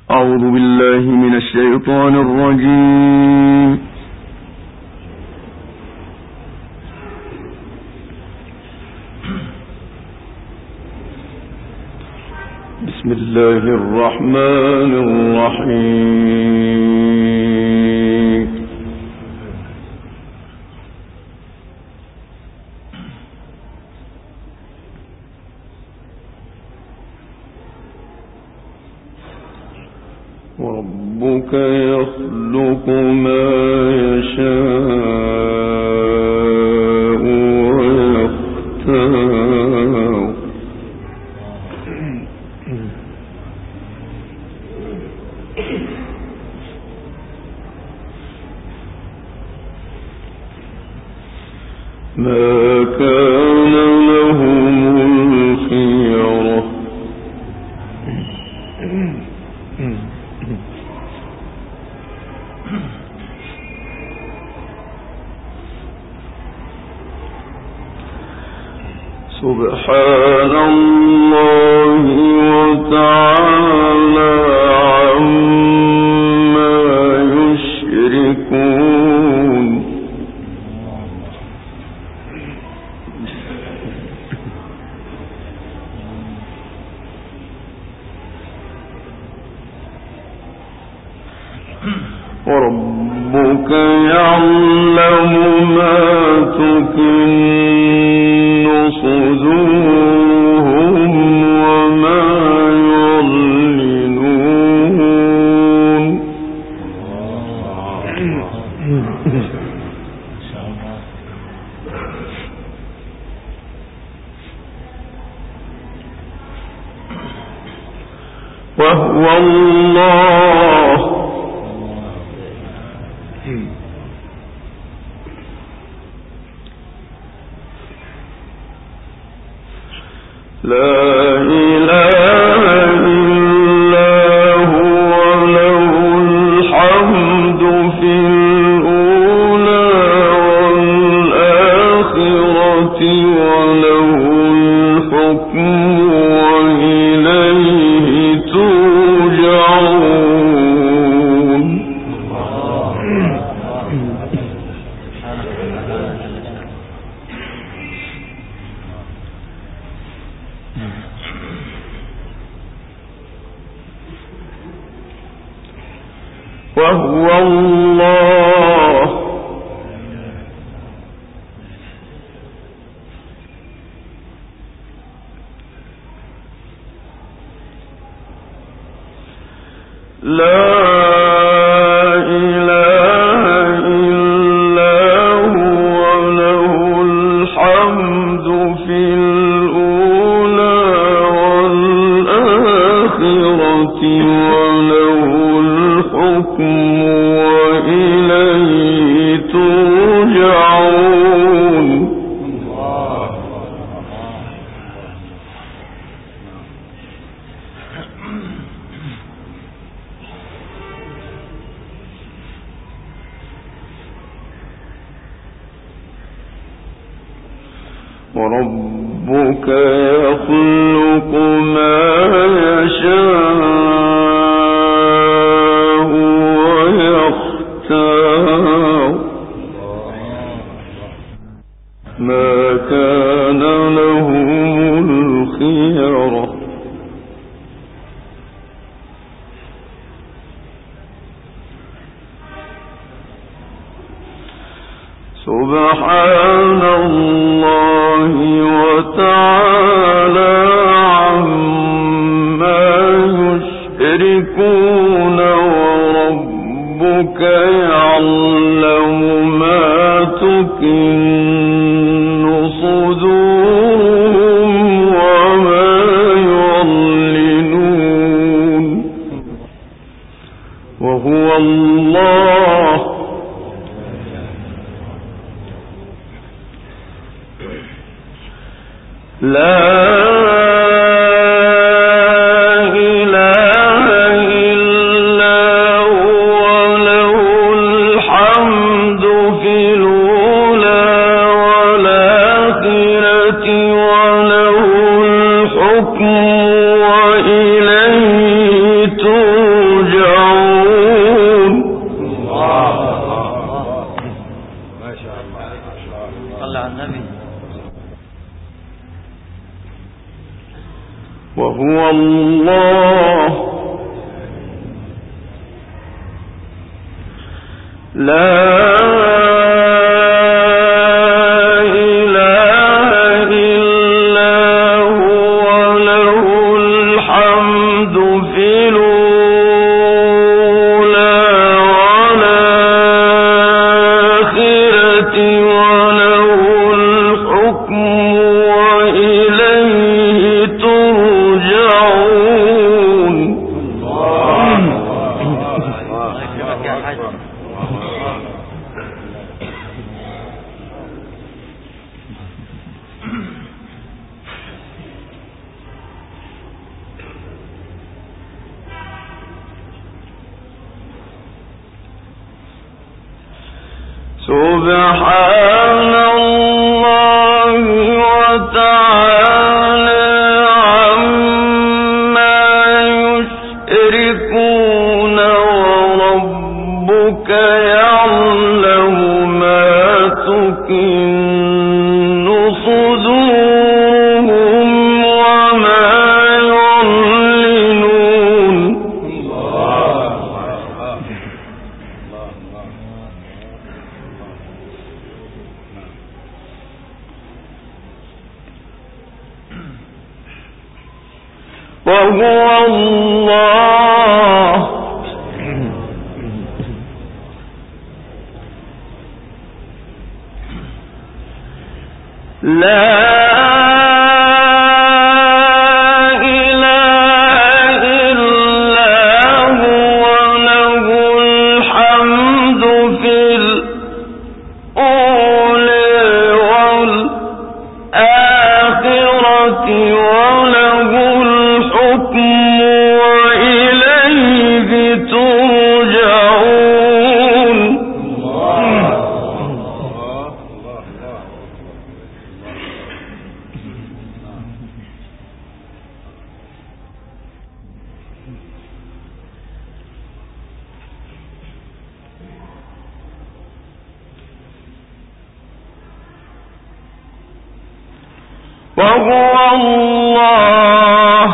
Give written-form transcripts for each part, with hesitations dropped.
أعوذ بالله من الشيطان الرجيم. بسم الله الرحمن الرحيم. وربك يخلق ما يشاء ويختار ما كان لهم الخيرة سبحان الله وتعالى عما يشركون. وربك يعلم ما تكن صدورهم وما يعلنون. وهو الله لا إله إلا هو له الحمد في الأولى والآخرة وله الحكم وإليه ترجعون. وهو الله لا إله إلا هو له الحمد في الأولى والآخرة وله الحكم وإليه ترجعون. وربك يخلق ما يشاء ويختار ما كان لهم الخيرة سبحان الله وتعالى عما يشركون. وربك يعلم ما تكن صدورهم وما يعلنون. وهو الله لا إله إلا هو له الحمد في الأولى والآخرة وله الحكم وإليه ترجعون. وهو الله لا سبحان الله وتعالى عما يشركون وربك يعلم ما تكن صدورهم وما يعلنون وهو الله لا إله إلا هو له الحمد في الأولى والآخرة وله الحكم وإليه ترجعون وهو الله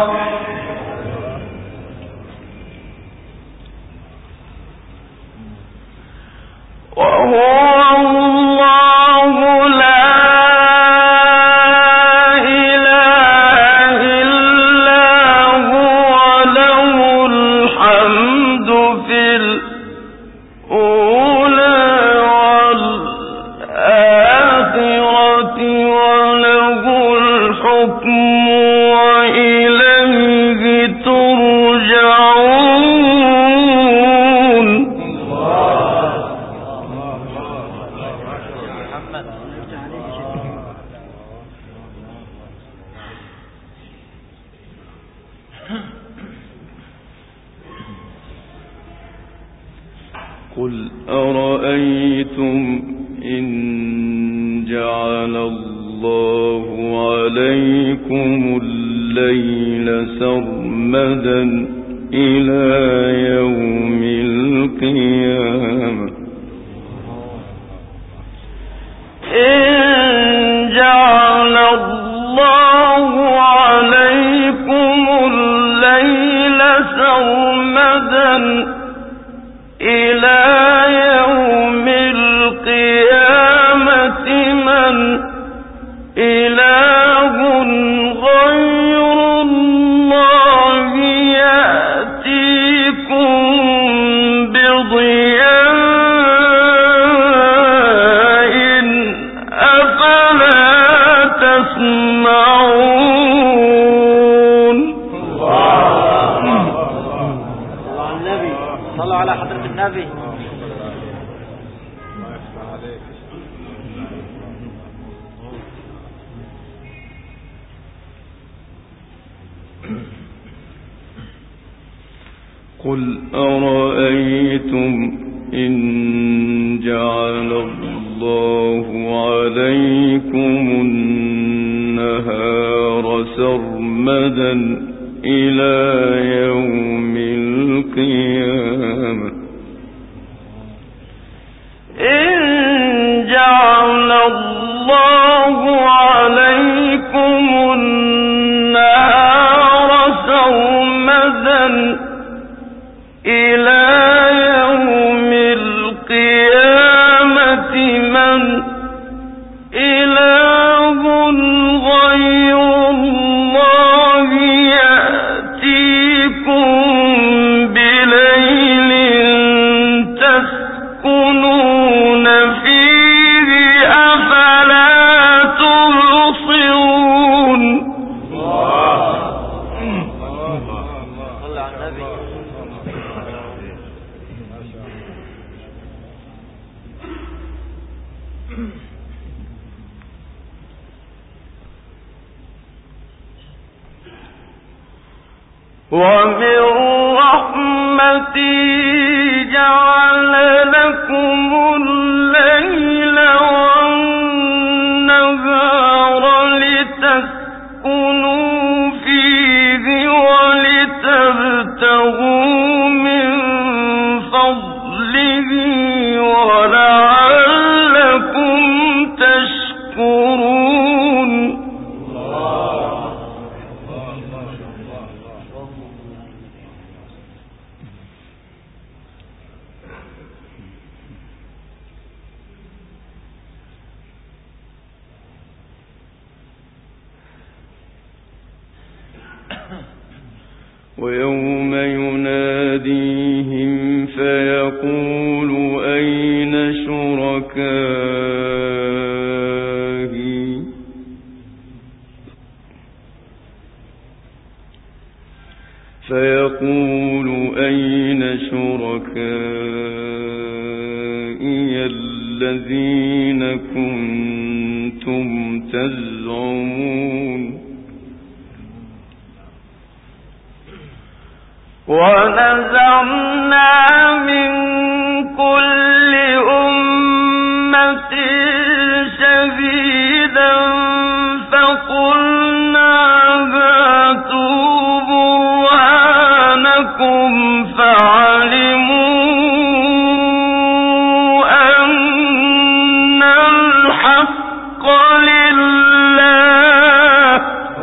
لا إله إلا هو له الحمد في الأولى والآخرة وله الحكم وإليه ترجعون قل أرأيتم إن جعل الله عليكم الليل سرمدا إلى يوم القيامة إن جعل الله عليكم الليل سرمدا إلى يوم القيامة من إله غير الله يأتيكم بضياء أفلا تسمعون صلوا على حضرة النبي. قل أرأيتم إن جعل الله عليكم النهار سرمدا إلى يوم القيامة إن جعل الله عليكم النهار إلى يوم القيامة من إله غير الله يأتيكم بليل تسكنون فيه أفلا تبصرون. ومن رحمته جعل لكم الليل والنهار لتسكنوا فيه ولتبتغوا من فضله ولعلكم تشكرون. ويوم يناديهم فيقول أين شركائي الذين كنتم تزعمون. ونزعنا من كل أمة شهيدا فقلنا هاتوا برهانكم فعلموا أن الحق لله.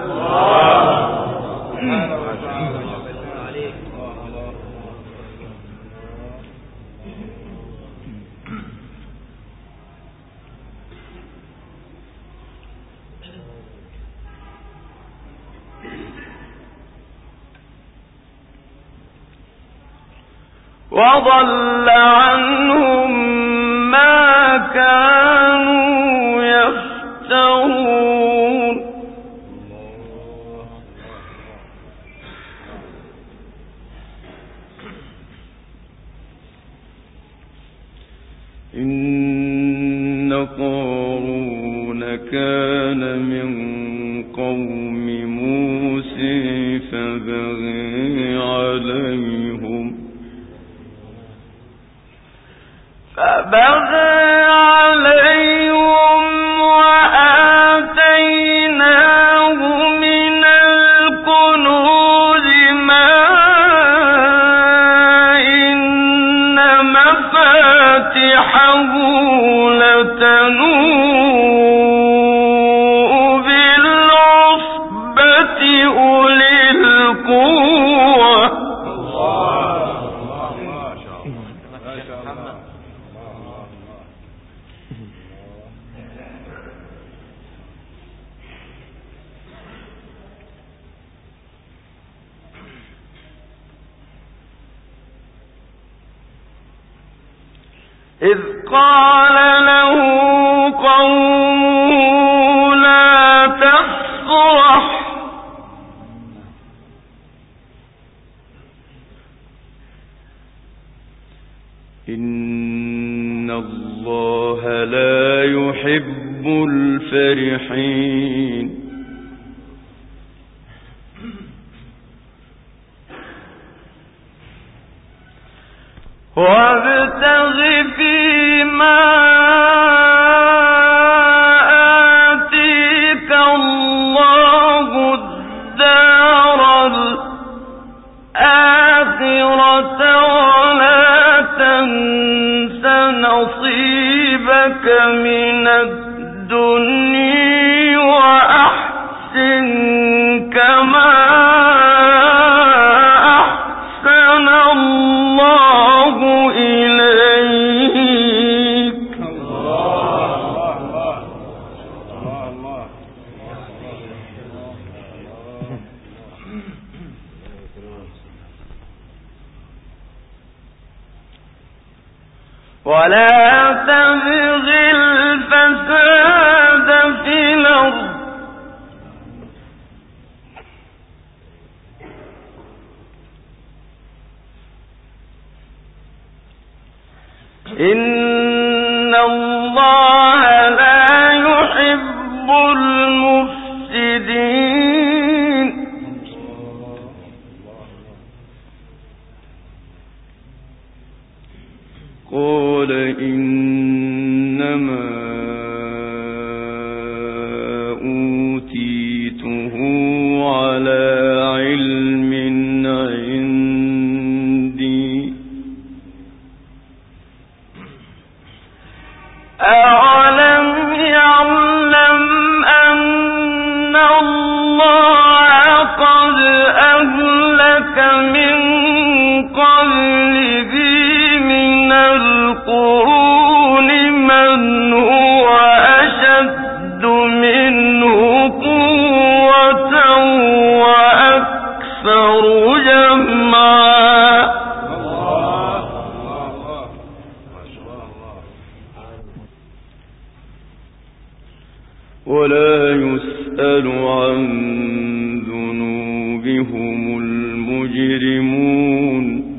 وضل عنهم ما كانوا يفترون. إن قارون كان من قوم موسى فبغي عليهم وآتيناه من الكنوز ما إن مفاتحه لتنوء بالعصبة أولي القوة. إذ قال له قومه لا تفرح إن الله لا يحب الفرحين. وابتغ فيما آتيك الله الدار الآخرة ولا تنس نصيبك من الدنيا وأحسن كما أحسن ولا تبغ الفساد في الأرض إن الله لا يحب المفسدين قال إنما أوتيته على علم عندي أولم يعلم أن الله قد أهلك من قبله من القرون من هو أشد منه قوة وأكثر جمعا ولا يسأل عن ذنوبهم المجرمون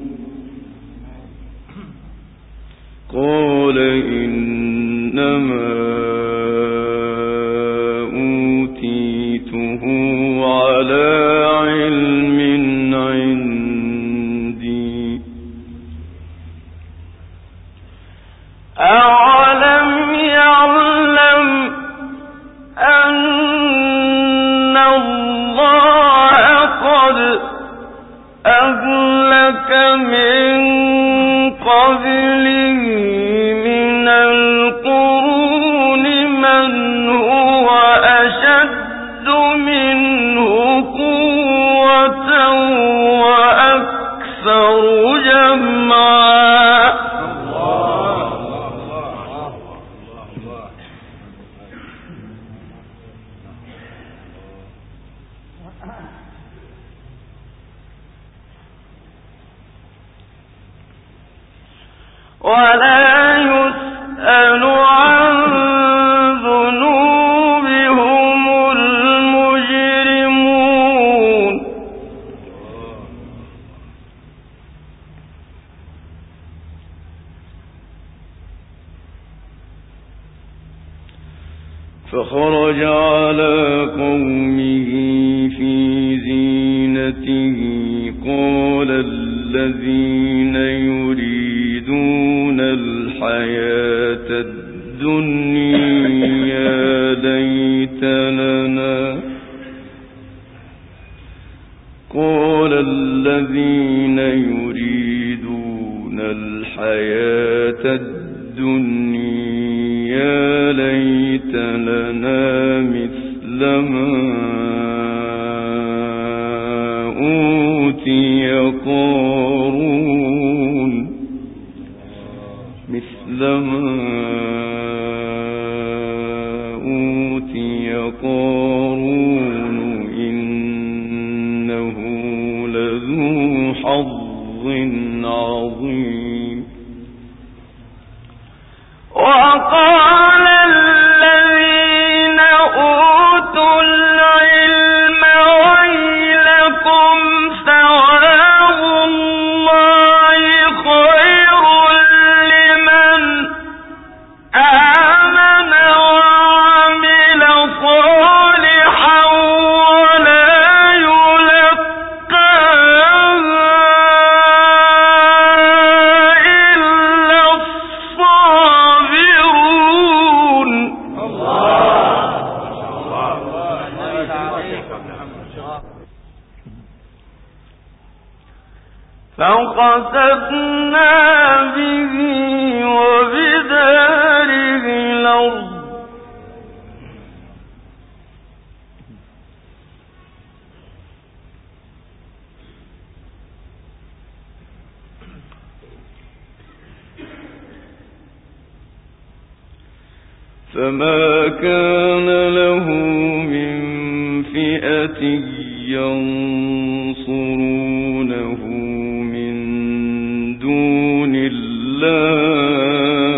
قال إنما أوتيته على علم عندي أولم يعلم أن الله قد أهلك من قبله من القرون من هو أشد منه قوة وأكثر جمعا ولا يسأل عن ذنوبهم المجرمون فخرج على قومه في زينته قال الذين يريدون الحياة الدنيا ليت لنا قال الذين يريدون الحياة الدنيا ليت لنا مثل ما أوتي قارون مثل ما أوتي قارون إنه لذو حظ عظيم وقال الذين أوتوا العلم ويلكم ثواب الله خير لمن آمن وعمل صالحا ولا يلقاها إلا الصابرون فخسفنا به وبداره الأرض فما كان له من فئة ينصرونه من دون الله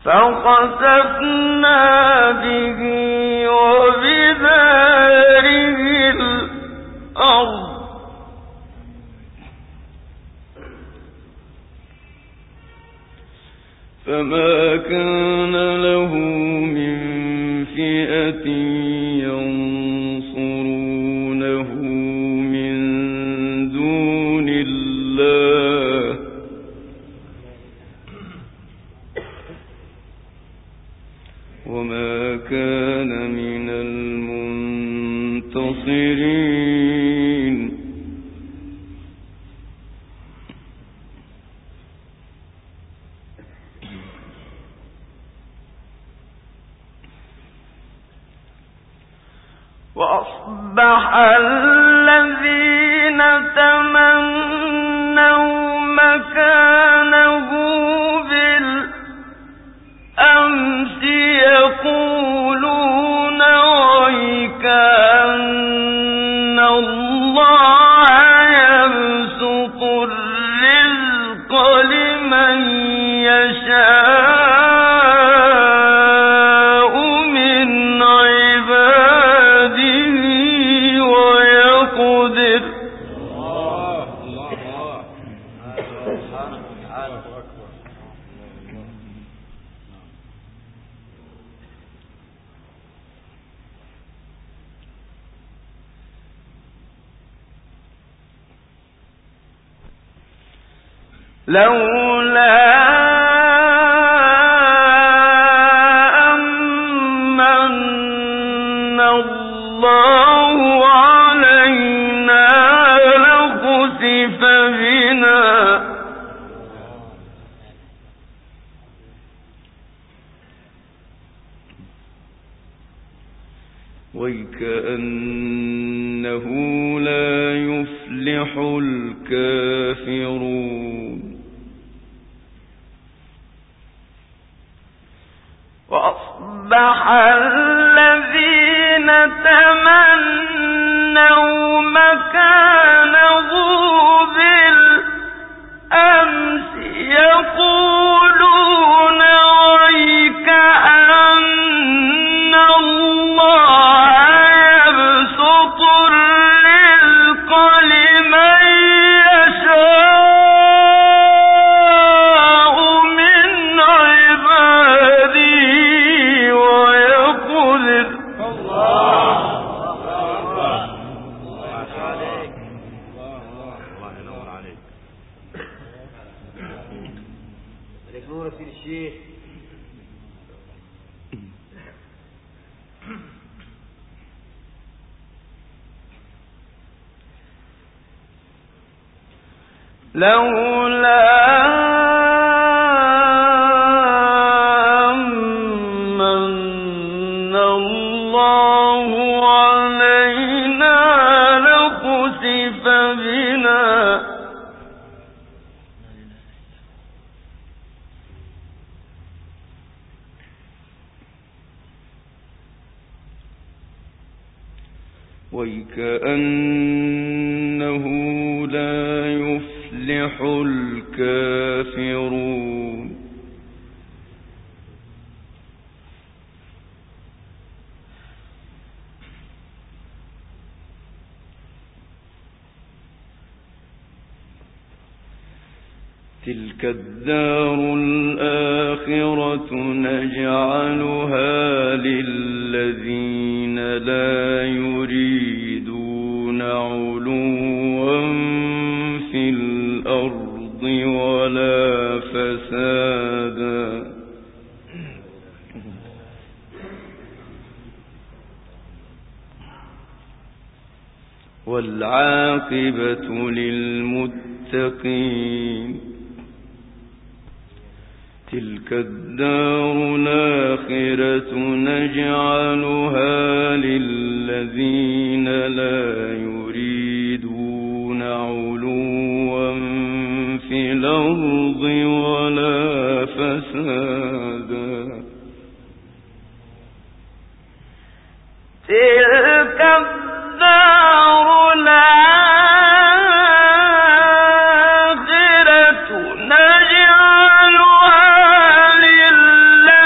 فخسفنا به وبداره الأرض فما كان له من فئة ينصرونه من دون الله وما كان من المنتصرين وأصبح الذين تمنوا مكانه بالأمس يقولون ويكأن الله يبسط الرزق لمن يشاء من عباده ويقدر لولا أمن الله علينا لخسف بنا ويكأنه لا يفلح الكافرون وأصبح الذين تمنوا مكانه بالأمس يقولون ويكأن الله يبسط الرزق لمن يشاء من عباده ويقدر لولا أمن الله علينا لخسف بنا ويكأنه لا يفلح الكافرون تلك الدار الآخرة نجعلها للذين لا يريدون علوا في الأرض ولا فسادا والعاقبة للمتقين تلك الدار الآخرة نجعلها للذين لا يريدون علوا في الأرض ولا فسادا تلك الدار الآخرة نجعلها للذين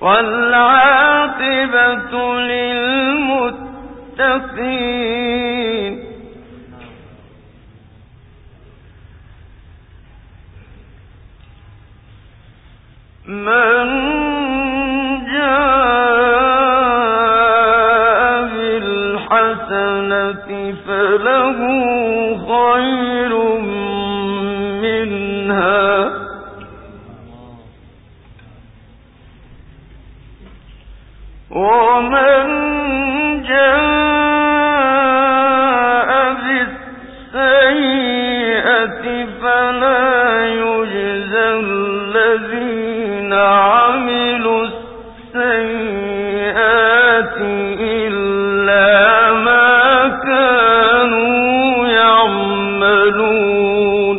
والعاقبة للمتقين. من جاء بالحسنة فله خير منها ومن جاء بالسيئة فلا يجزى الذين عملوا السيئات إلا ما كانوا يعملون.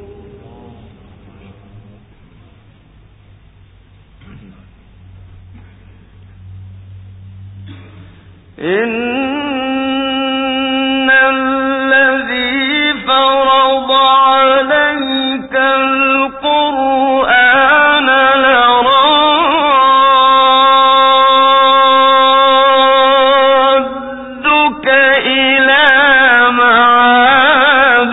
إن الذي فرض عليك القرآن لرادك إلى معاد.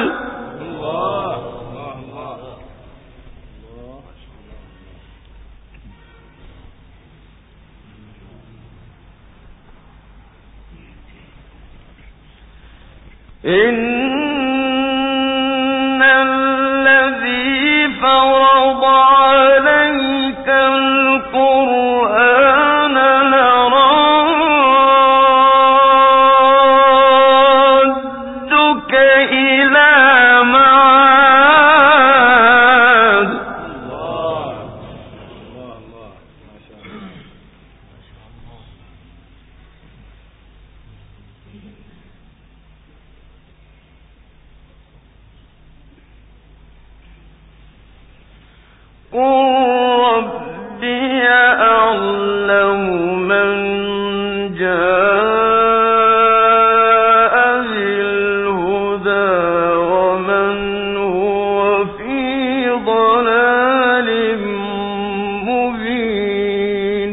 إن الذي فرض عليك القرآن لرادك إلى معاد. قل ربي أعلم من جاء بالهدى ومن هو في ضلال مبين.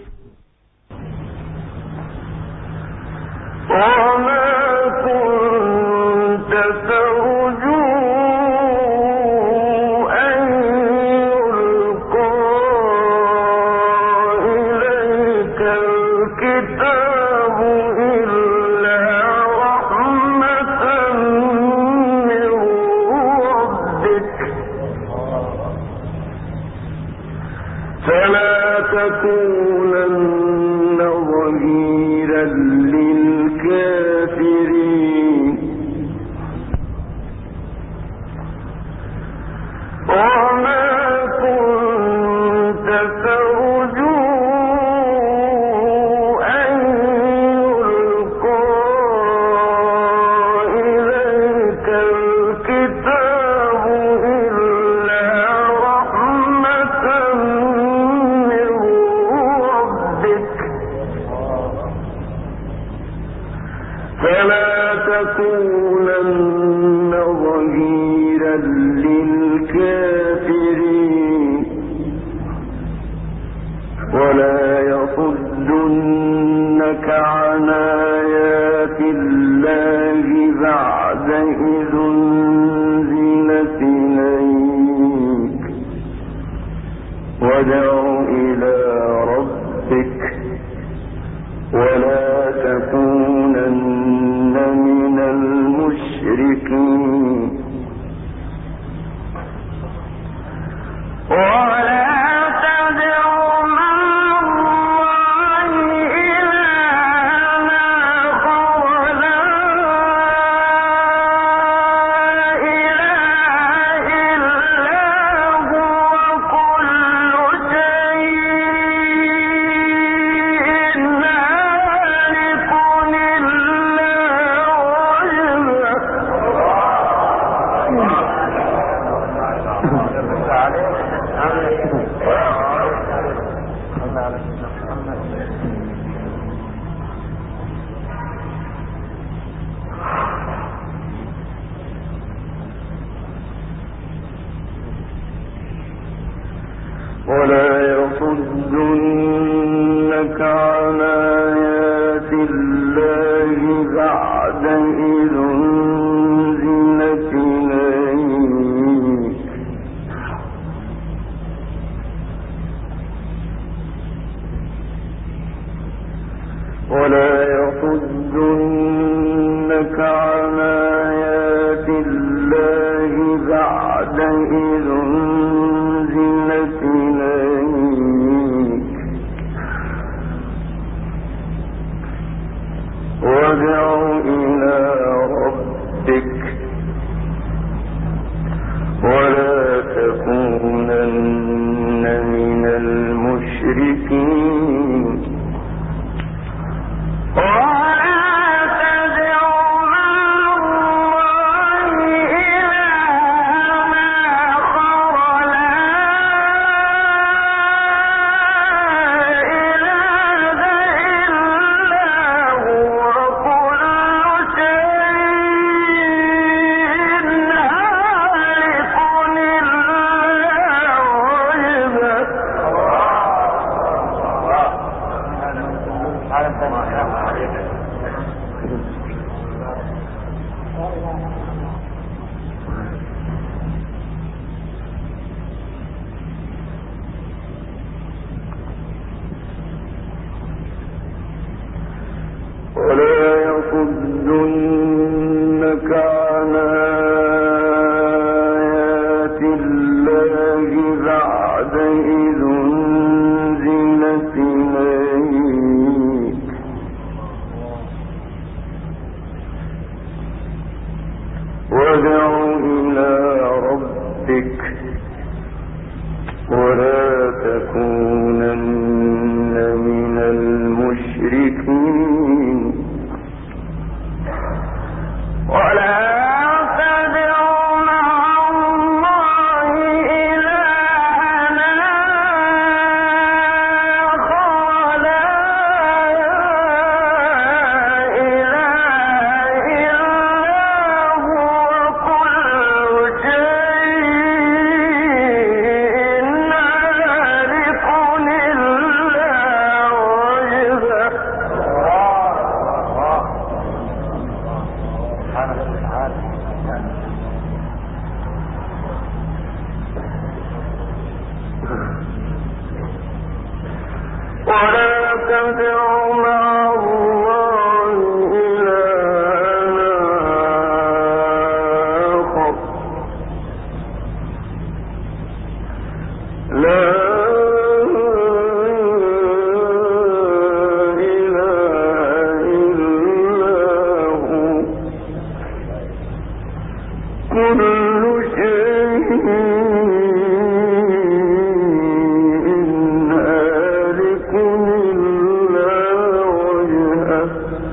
وما كنت ترجو فلا تكونن ظهيرا للكافرين. وما كنت ترجو أن يلقى إليك الكتاب إلا رحمة من ربك فلا تكونن ظهيرا للكافرين. ولا يصدنك عن آيات الله بعد إذ أنزلت إليك وادع إلى ربك ولا تكونن من المشركين. ولا تدع مع الله إلها آخر لا إله إلا هو كل شيء هالك إلا ولا يصدنك عن آيات الله بعد إذ أنزلت إليك ولا يصدنك عن آيات الله بعد إذ أنزلت إليك وادع إلى ربك ولا تكونن من المشركين ولا يصدنك عن آيات الله بعد إذ أنزلت إليك وادع إلى ربك ولا تكونن من المشركين ولا تدع مع الله إلها آخر لا إله إلا هو كل شيء هالك إلا وجهه ولا تدع مع الله إلها آخر لا إله إلا هو كل شيء هالك إلا وجهه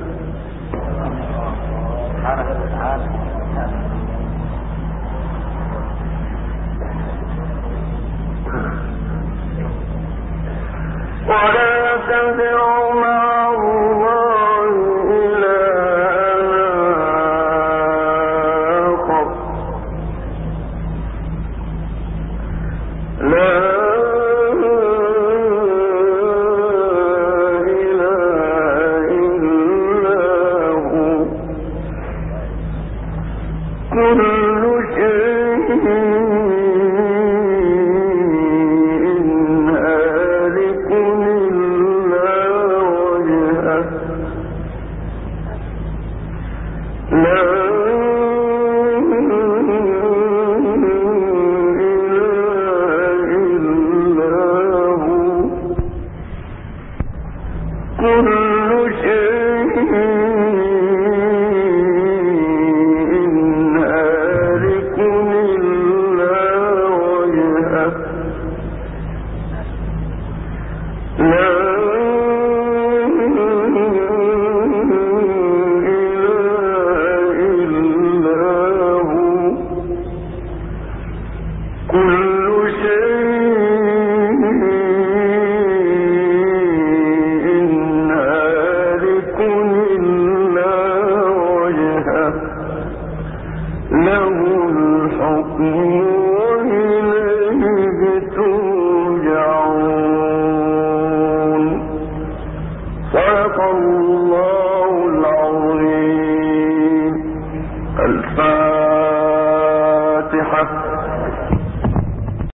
ولا تدع مع الله إلها آخر لا إله إلا هو كل شيء هالك إلا وجهه لا إله إلا هو كل شيء هالك إلا وجهه لا إله إلا هو كل شيء